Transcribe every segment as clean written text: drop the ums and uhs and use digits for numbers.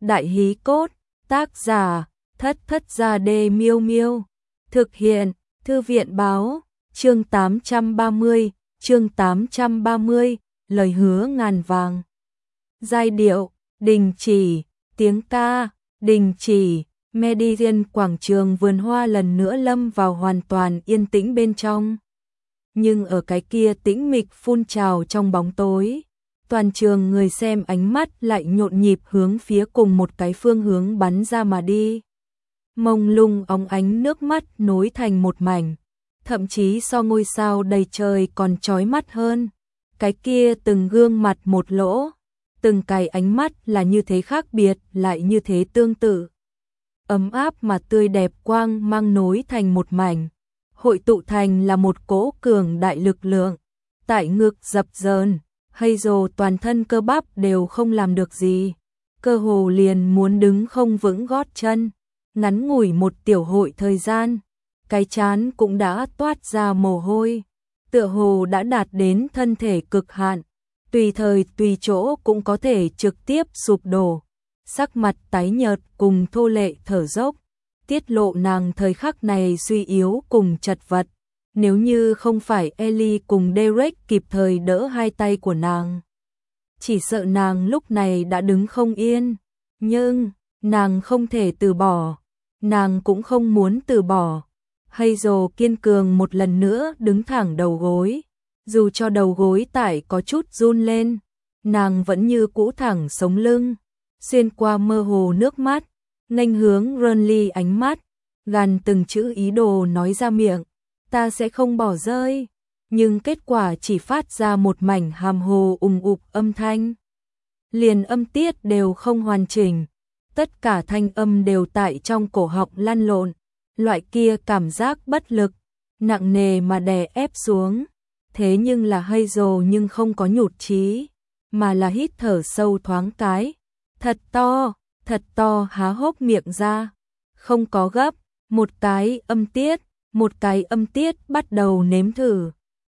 Đại hí cốt, tác giả, Thất Thất Gia Đê Miêu Miêu. Thực hiện, Thư viện báo, chương 830, lời hứa ngàn vàng. Giai điệu, đình chỉ, tiếng ca, đình chỉ, Meridian quảng trường vườn hoa lần nữa lâm vào hoàn toàn yên tĩnh bên trong. Nhưng ở cái kia tĩnh mịch phun trào trong bóng tối, toàn trường người xem ánh mắt lại nhộn nhịp hướng phía cùng một cái phương hướng bắn ra mà đi. Mông lung óng ánh nước mắt nối thành một mảnh, thậm chí so ngôi sao đầy trời còn chói mắt hơn. Cái kia từng gương mặt một lỗ, từng cái ánh mắt là như thế khác biệt lại như thế tương tự. Ấm áp mà tươi đẹp quang mang nối thành một mảnh, hội tụ thành là một cỗ cường đại lực lượng. Tại ngực dập dờn, Hazel toàn thân cơ bắp đều không làm được gì, cơ hồ liền muốn đứng không vững gót chân. Ngắn ngủi một tiểu hội thời gian, cái trán cũng đã toát ra mồ hôi, tựa hồ đã đạt đến thân thể cực hạn, tùy thời tùy chỗ cũng có thể trực tiếp sụp đổ. Sắc mặt tái nhợt cùng thô lệ thở dốc, tiết lộ nàng thời khắc này suy yếu cùng chật vật. Nếu như không phải Ellie cùng Derek kịp thời đỡ hai tay của nàng, chỉ sợ nàng lúc này đã đứng không yên. Nhưng nàng không thể từ bỏ, nàng cũng không muốn từ bỏ. Hazel kiên cường một lần nữa đứng thẳng đầu gối, dù cho đầu gối tại có chút run lên, nàng vẫn như cũ thẳng sống lưng, xuyên qua mơ hồ nước mắt, nghênh hướng Renly ánh mắt, gằn từng chữ ý đồ nói ra miệng, ta sẽ không bỏ rơi, nhưng kết quả chỉ phát ra một mảnh hàm hồ ùng ục âm thanh. Liền âm tiết đều không hoàn chỉnh, tất cả thanh âm đều tại trong cổ họng lăn lộn, loại kia cảm giác bất lực, nặng nề mà đè ép xuống. Thế nhưng là Hazel nhưng không có nhụt chí, mà là hít thở sâu thoáng cái, thật to há hốc miệng ra, không có gấp, một cái âm tiết bắt đầu nếm thử.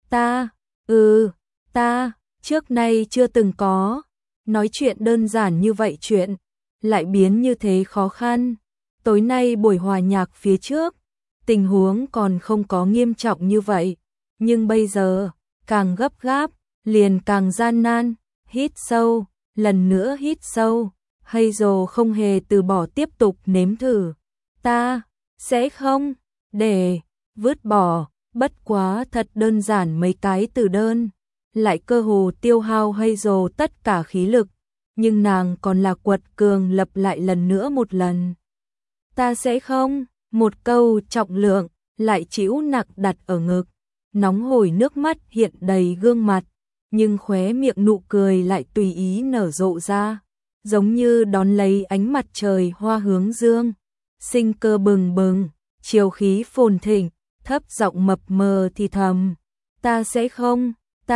Ta, trước nay chưa từng có, nói chuyện đơn giản như vậy chuyện, lại biến như thế khó khăn. Tối nay buổi hòa nhạc phía trước, tình huống còn không có nghiêm trọng như vậy, nhưng bây giờ, càng gấp gáp, liền càng gian nan. Hít sâu, lần nữa hít sâu, Hazel không hề từ bỏ tiếp tục nếm thử. Ta sẽ không để vứt bỏ, bất quá thật đơn giản mấy cái từ đơn, lại cơ hồ tiêu hao Hazel tất cả khí lực, nhưng nàng còn là quật cường lặp lại lần nữa một lần. Ta sẽ không, một câu trọng lượng, lại trĩu nặng đặt ở ngực, nóng hổi nước mắt hiện đầy gương mặt, nhưng khóe miệng nụ cười lại tùy ý nở rộ ra, giống như đón lấy ánh mặt trời hoa hướng dương, sinh cơ bừng bừng, chiều khí phồn thịnh, thấp giọng mập mờ thì thầm, ta sẽ không,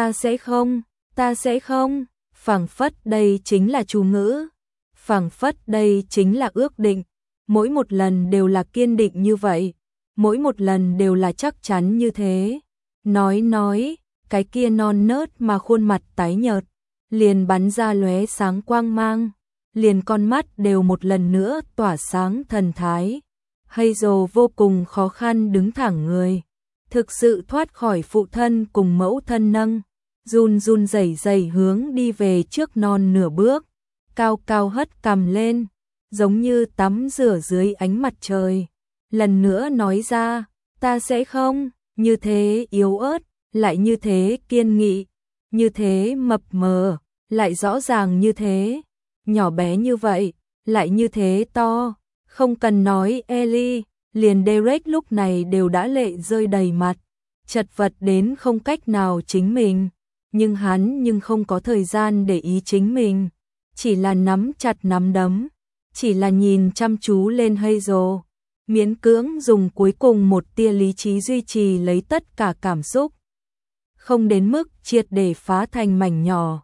phảng phất đây chính là chú ngữ, phảng phất đây chính là ước định, mỗi một lần đều là kiên định như vậy, mỗi một lần đều là chắc chắn như thế. Nói, cái kia non nớt mà khuôn mặt tái nhợt, liền bắn ra lóe sáng quang mang, liền con mắt đều một lần nữa tỏa sáng thần thái. Hazel vô cùng khó khăn đứng thẳng người, thực sự thoát khỏi phụ thân cùng mẫu thân nâng, run rẩy hướng đi về trước non nửa bước, cao cao hất cằm lên, giống như tắm rửa dưới ánh mặt trời. Lần nữa nói ra, ta sẽ không, như thế yếu ớt, lại như thế kiên nghị, như thế mập mờ, lại rõ ràng như thế, nhỏ bé như vậy, lại như thế to. Không cần nói Ellie, liền Derek lúc này đều đã lệ rơi đầy mặt, chật vật đến không cách nào chính mình, nhưng hắn không có thời gian để ý chính mình, chỉ là nắm chặt nắm đấm, chỉ là nhìn chăm chú lên Hazel, miễn cưỡng dùng cuối cùng một tia lý trí duy trì lấy tất cả cảm xúc, không đến mức triệt để phá thành mảnh nhỏ.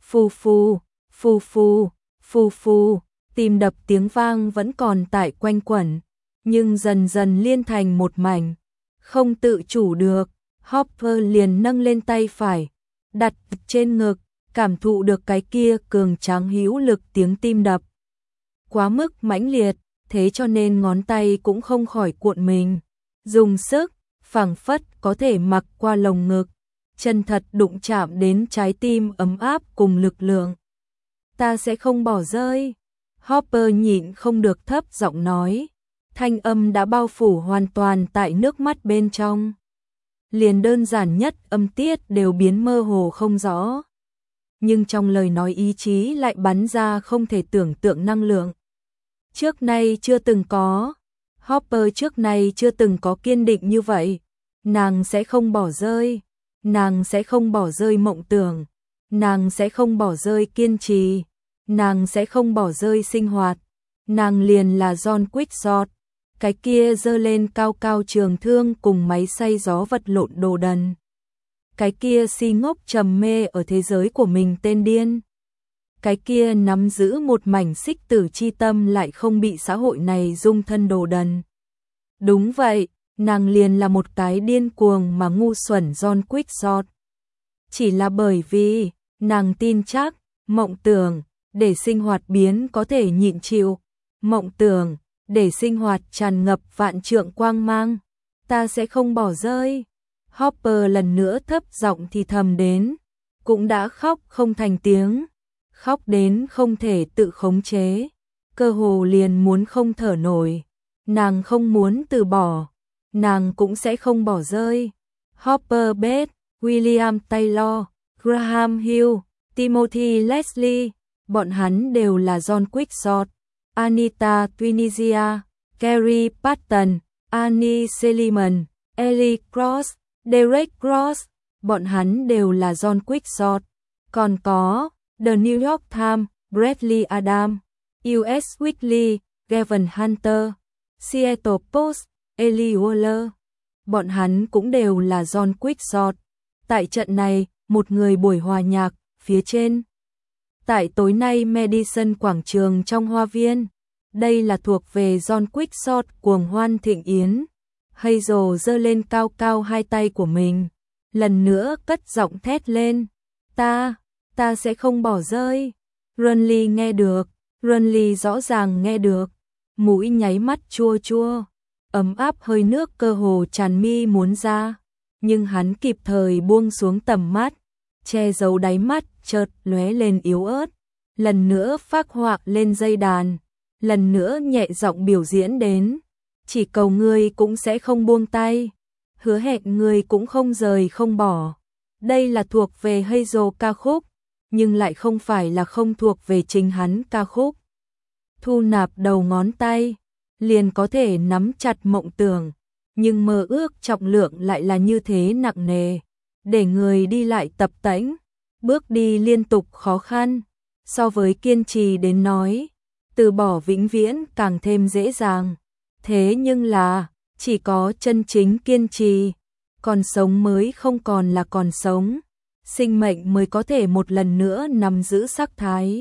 Phu, tim đập tiếng vang vẫn còn tại quanh quẩn, nhưng dần dần liên thành một mảnh, không tự chủ được, Hopper liền nâng lên tay phải, đặt trên ngực, cảm thụ được cái kia cường tráng hữu lực tiếng tim đập. quá mức mãnh liệt, thế cho nên ngón tay cũng không khỏi cuộn mình. Dùng sức, phảng phất có thể mặc qua lồng ngực, chân thật đụng chạm đến trái tim ấm áp cùng lực lượng. Ta sẽ không bỏ rơi. Hopper nhịn không được thấp giọng nói, thanh âm đã bao phủ hoàn toàn tại nước mắt bên trong. Liền đơn giản nhất âm tiết đều biến mơ hồ không rõ. Nhưng trong lời nói ý chí lại bắn ra không thể tưởng tượng năng lượng. Trước nay chưa từng có, Hopper trước nay chưa từng có kiên định như vậy. Nàng sẽ không bỏ rơi, nàng sẽ không bỏ rơi mộng tưởng, nàng sẽ không bỏ rơi kiên trì, nàng sẽ không bỏ rơi sinh hoạt. Nàng liền là John Quixote, cái kia giơ lên cao cao trường thương cùng máy xay gió vật lộn đồ đần. Cái kia si ngốc trầm mê ở thế giới của mình tên điên. Cái kia nắm giữ một mảnh xích tử chi tâm lại không bị xã hội này dung thân đồ đần. Đúng vậy, nàng liền là một cái điên cuồng mà ngu xuẩn John Quixote. Chỉ là bởi vì, nàng tin chắc, mộng tưởng, để sinh hoạt biến có thể nhịn chịu. Mộng tưởng, để sinh hoạt tràn ngập vạn trượng quang mang. Ta sẽ không bỏ rơi. Hopper lần nữa thấp giọng thì thầm đến, cũng đã khóc không thành tiếng, khóc đến không thể tự khống chế, cơ hồ liền muốn không thở nổi. Nàng không muốn từ bỏ, nàng cũng sẽ không bỏ rơi. Hopper Bates, William Taylor, Graham Hill, Timothy Leslie, bọn hắn đều là John Quixote, Anita Tunisia, Kerry Patton, Annie Seliman, Ellie Cross, Derek Cross, bọn hắn đều là John Quixote. Còn có The New York Times, Bradley Adams, US Weekly, Gavin Hunter, Seattle Post, Ellie Waller. Bọn hắn cũng đều là John Quixote. Tại trận này, một người buổi hòa nhạc, phía trên. Tại tối nay Madison quảng trường trong hoa viên. Đây là thuộc về John Quixote cuồng hoan thịnh yến. Hazel giơ lên cao cao hai tay của mình, lần nữa cất giọng thét lên, ta sẽ không bỏ rơi. Runley nghe được, Runley rõ ràng nghe được, mũi nháy mắt chua chua, ấm áp hơi nước cơ hồ tràn mi muốn ra, nhưng hắn kịp thời buông xuống tầm mắt, che giấu đáy mắt chợt lóe lên yếu ớt, lần nữa phác họa lên dây đàn, lần nữa nhẹ giọng biểu diễn đến. Chỉ cầu ngươi cũng sẽ không buông tay, hứa hẹn ngươi cũng không rời không bỏ. Đây là thuộc về Hazel ca khúc, nhưng lại không phải là không thuộc về chính hắn ca khúc. Thu nạp đầu ngón tay, liền có thể nắm chặt mộng tưởng, nhưng mơ ước trọng lượng lại là như thế nặng nề, để người đi lại tập tễnh, bước đi liên tục khó khăn, so với kiên trì đến nói, từ bỏ vĩnh viễn càng thêm dễ dàng. Thế nhưng là, chỉ có chân chính kiên trì, còn sống mới không còn là còn sống, sinh mệnh mới có thể một lần nữa nắm giữ sắc thái.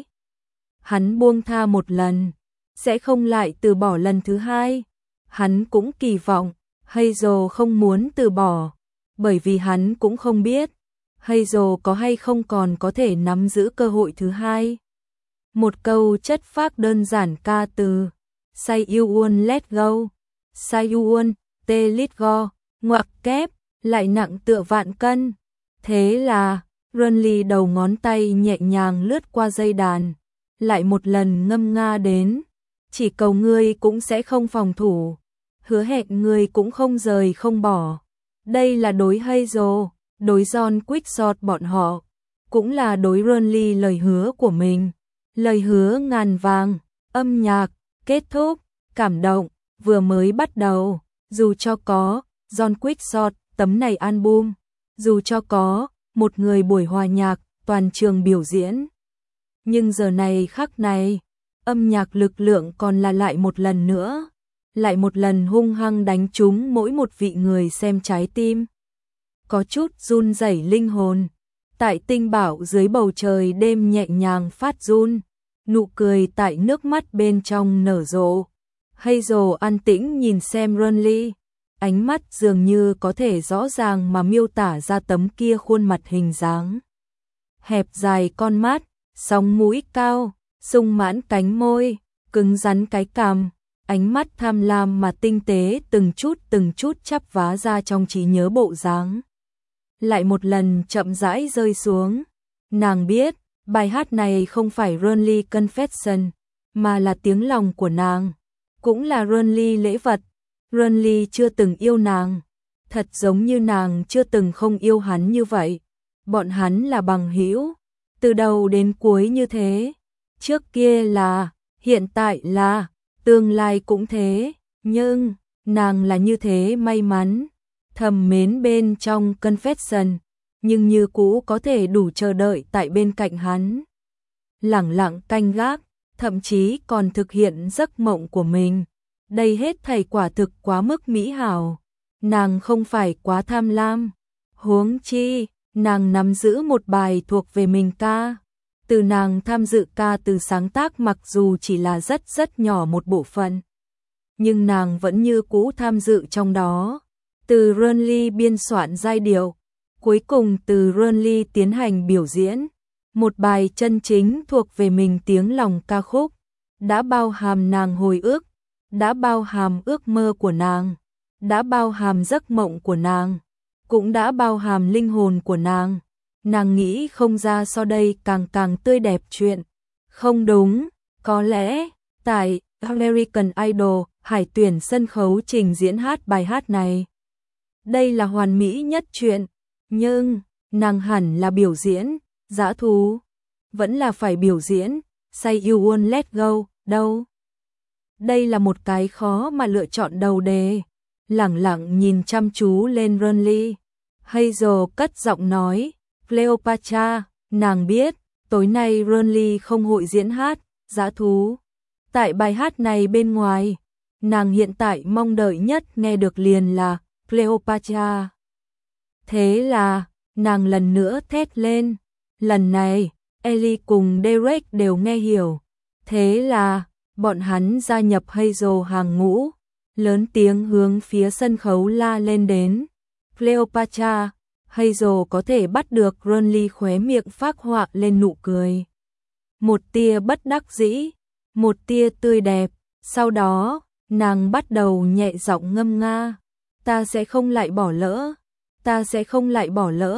Hắn buông tha một lần, sẽ không lại từ bỏ lần thứ hai. Hắn cũng kỳ vọng, Hazel không muốn từ bỏ, bởi vì hắn cũng không biết, Hazel có hay không còn có thể nắm giữ cơ hội thứ hai. Một câu chất phác đơn giản ca từ. Say you won't let go, say you won't let go, ngoặc kép, lại nặng tựa vạn cân. Thế là, Runley đầu ngón tay nhẹ nhàng lướt qua dây đàn, lại một lần ngâm nga đến. Chỉ cầu ngươi cũng sẽ không phòng thủ, hứa hẹn ngươi cũng không rời không bỏ. Đây là đối Hazel, đối John Quixote bọn họ, cũng là đối Runley lời hứa của mình. Lời hứa ngàn vàng, âm nhạc. Kết thúc, cảm động, vừa mới bắt đầu, dù cho có John Quixote tấm này album, dù cho có một người buổi hòa nhạc toàn trường biểu diễn. Nhưng giờ này khắc này, âm nhạc lực lượng còn là lại một lần nữa, lại một lần hung hăng đánh trúng mỗi một vị người xem trái tim. Có chút run rẩy linh hồn, tại tinh bảo dưới bầu trời đêm nhẹ nhàng phát run. Nụ cười tại nước mắt bên trong nở rộ. Hazel an tĩnh nhìn xem Runley, ánh mắt dường như có thể rõ ràng mà miêu tả ra tấm kia khuôn mặt hình dáng. Hẹp dài con mắt, sóng mũi cao, sung mãn cánh môi, cứng rắn cái cằm, ánh mắt tham lam mà tinh tế từng chút chắp vá ra trong trí nhớ bộ dáng. Lại một lần chậm rãi rơi xuống. Nàng biết, bài hát này không phải Runly Confession, mà là tiếng lòng của nàng, cũng là Runly lễ vật. Runly chưa từng yêu nàng, thật giống như nàng chưa từng không yêu hắn như vậy. Bọn hắn là bằng hữu, từ đầu đến cuối như thế. Trước kia là, hiện tại là, tương lai cũng thế, nhưng nàng là như thế may mắn, thầm mến bên trong Confession, nhưng như cũ có thể đủ chờ đợi tại bên cạnh hắn. Lẳng lặng canh gác, thậm chí còn thực hiện giấc mộng của mình. Đây hết thảy quả thực quá mức mỹ hảo. Nàng không phải quá tham lam. Huống chi, nàng nắm giữ một bài thuộc về mình ca. Từ nàng tham dự ca từ sáng tác mặc dù chỉ là rất nhỏ một bộ phận, nhưng nàng vẫn như cũ tham dự trong đó. Từ Runly biên soạn giai điệu, cuối cùng từ Runly tiến hành biểu diễn, một bài chân chính thuộc về mình tiếng lòng ca khúc, đã bao hàm nàng hồi ức, đã bao hàm ước mơ của nàng, đã bao hàm giấc mộng của nàng, cũng đã bao hàm linh hồn của nàng. Nàng nghĩ không ra so đây càng tươi đẹp chuyện. Không đúng, có lẽ, tại American Idol, Hải tuyển sân khấu trình diễn hát bài hát này. Đây là hoàn mỹ nhất chuyện, nhưng, nàng hẳn là biểu diễn, dã thú. Vẫn là phải biểu diễn, Say You Won't Let Go, đâu. Đây là một cái khó mà lựa chọn đầu đề. Lẳng lặng nhìn chăm chú lên Runly. Hazel cất giọng nói, Cleopatra, nàng biết, tối nay Runly không hội diễn hát, dã thú. Tại bài hát này bên ngoài, nàng hiện tại mong đợi nhất nghe được liền là Cleopatra. Thế là, nàng lần nữa thét lên. Lần này, Ellie cùng Derek đều nghe hiểu. Thế là, bọn hắn gia nhập Hazel hàng ngũ, lớn tiếng hướng phía sân khấu la lên đến. Cleopatra, Hazel có thể bắt được Runly khóe miệng phác họa lên nụ cười. Một tia bất đắc dĩ, một tia tươi đẹp, sau đó, nàng bắt đầu nhẹ giọng ngâm nga. Ta sẽ không lại bỏ lỡ, ta sẽ không lại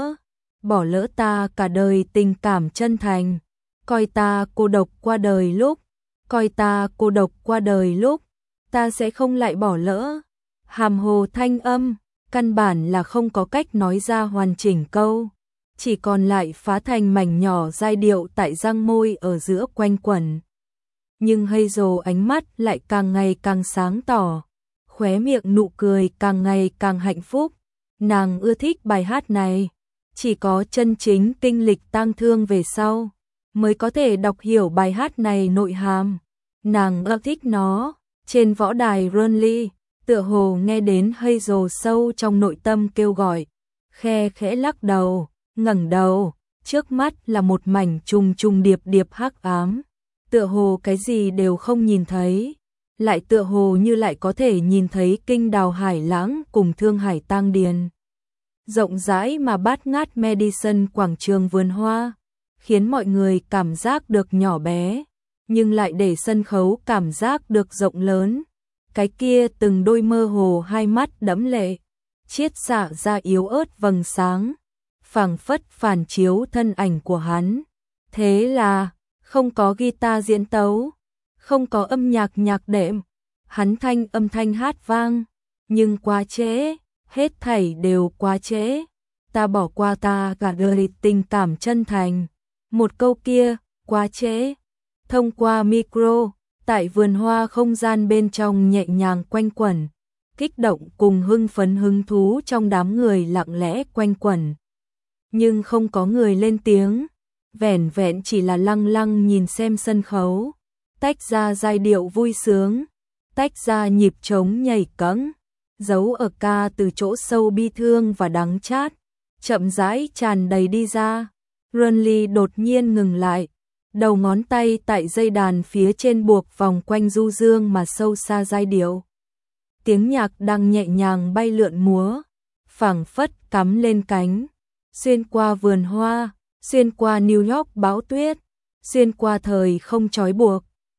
bỏ lỡ ta cả đời tình cảm chân thành, coi ta cô độc qua đời lúc, coi ta cô độc qua đời lúc, ta sẽ không lại bỏ lỡ. Hàm hồ thanh âm, căn bản là không có cách nói ra hoàn chỉnh câu, chỉ còn lại phá thành mảnh nhỏ giai điệu tại răng môi ở giữa quanh quẩn. Nhưng Hazel ánh mắt lại càng ngày càng sáng tỏ, khóe miệng nụ cười càng ngày càng hạnh phúc. Nàng ưa thích bài hát này, chỉ có chân chính kinh lịch tang thương về sau mới có thể đọc hiểu bài hát này nội hàm. Nàng ưa thích nó. Trên võ đài Runly, tựa hồ nghe đến Hazel sâu trong nội tâm kêu gọi, khe khẽ lắc đầu, ngẩng đầu, trước mắt là một mảnh trùng điệp hắc ám, tựa hồ cái gì đều không nhìn thấy, lại tựa hồ như lại có thể nhìn thấy kinh đào hải lãng cùng thương hải tang điền. Rộng rãi mà bát ngát Madison quảng trường vườn hoa, khiến mọi người cảm giác được nhỏ bé, nhưng lại để sân khấu cảm giác được rộng lớn. Cái kia từng đôi mơ hồ hai mắt đẫm lệ, chiết xạ ra yếu ớt vầng sáng, phảng phất phản chiếu thân ảnh của hắn. Thế là, không có guitar diễn tấu, không có âm nhạc nhạc đệm, hắn âm thanh hát vang, nhưng quá trễ, hết thảy đều quá trễ. Ta bỏ qua ta cả đời tình cảm chân thành. Một câu kia, quá trễ. Thông qua micro, tại vườn hoa không gian bên trong nhẹ nhàng quanh quẩn, kích động cùng hưng phấn hứng thú trong đám người lặng lẽ quanh quẩn. Nhưng không có người lên tiếng, vẻn vẹn chỉ là lăng lăng nhìn xem sân khấu, tách ra giai điệu vui sướng, tách ra nhịp trống nhảy cẫng, giấu ở ca từ chỗ sâu bi thương và đắng chát, chậm rãi tràn đầy đi ra. Runly đột nhiên ngừng lại, đầu ngón tay tại dây đàn phía trên buộc vòng quanh du dương mà sâu xa giai điệu. Tiếng nhạc đang nhẹ nhàng bay lượn múa, phảng phất cắm lên cánh, xuyên qua vườn hoa, xuyên qua New York bão tuyết, xuyên qua thời không trói buộc,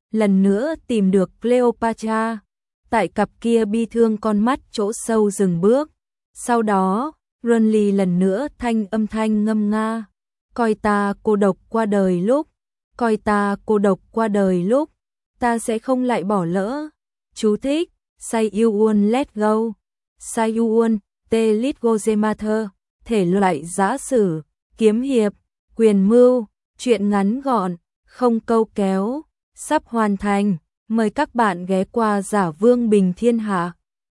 lần nữa tìm được Cleopatra. Tại cặp kia bi thương con mắt chỗ sâu dừng bước. Sau đó, Renly lần nữa âm thanh ngâm nga. Coi ta cô độc qua đời lúc, coi ta cô độc qua đời lúc, ta sẽ không lại bỏ lỡ. Chú thích: Say you won't let go. Say you won't let go the matter. Thể loại giã sử, kiếm hiệp, quyền mưu, truyện ngắn gọn, không câu kéo, sắp hoàn thành. Mời các bạn ghé qua Giả Vương Bình Thiên Hạ.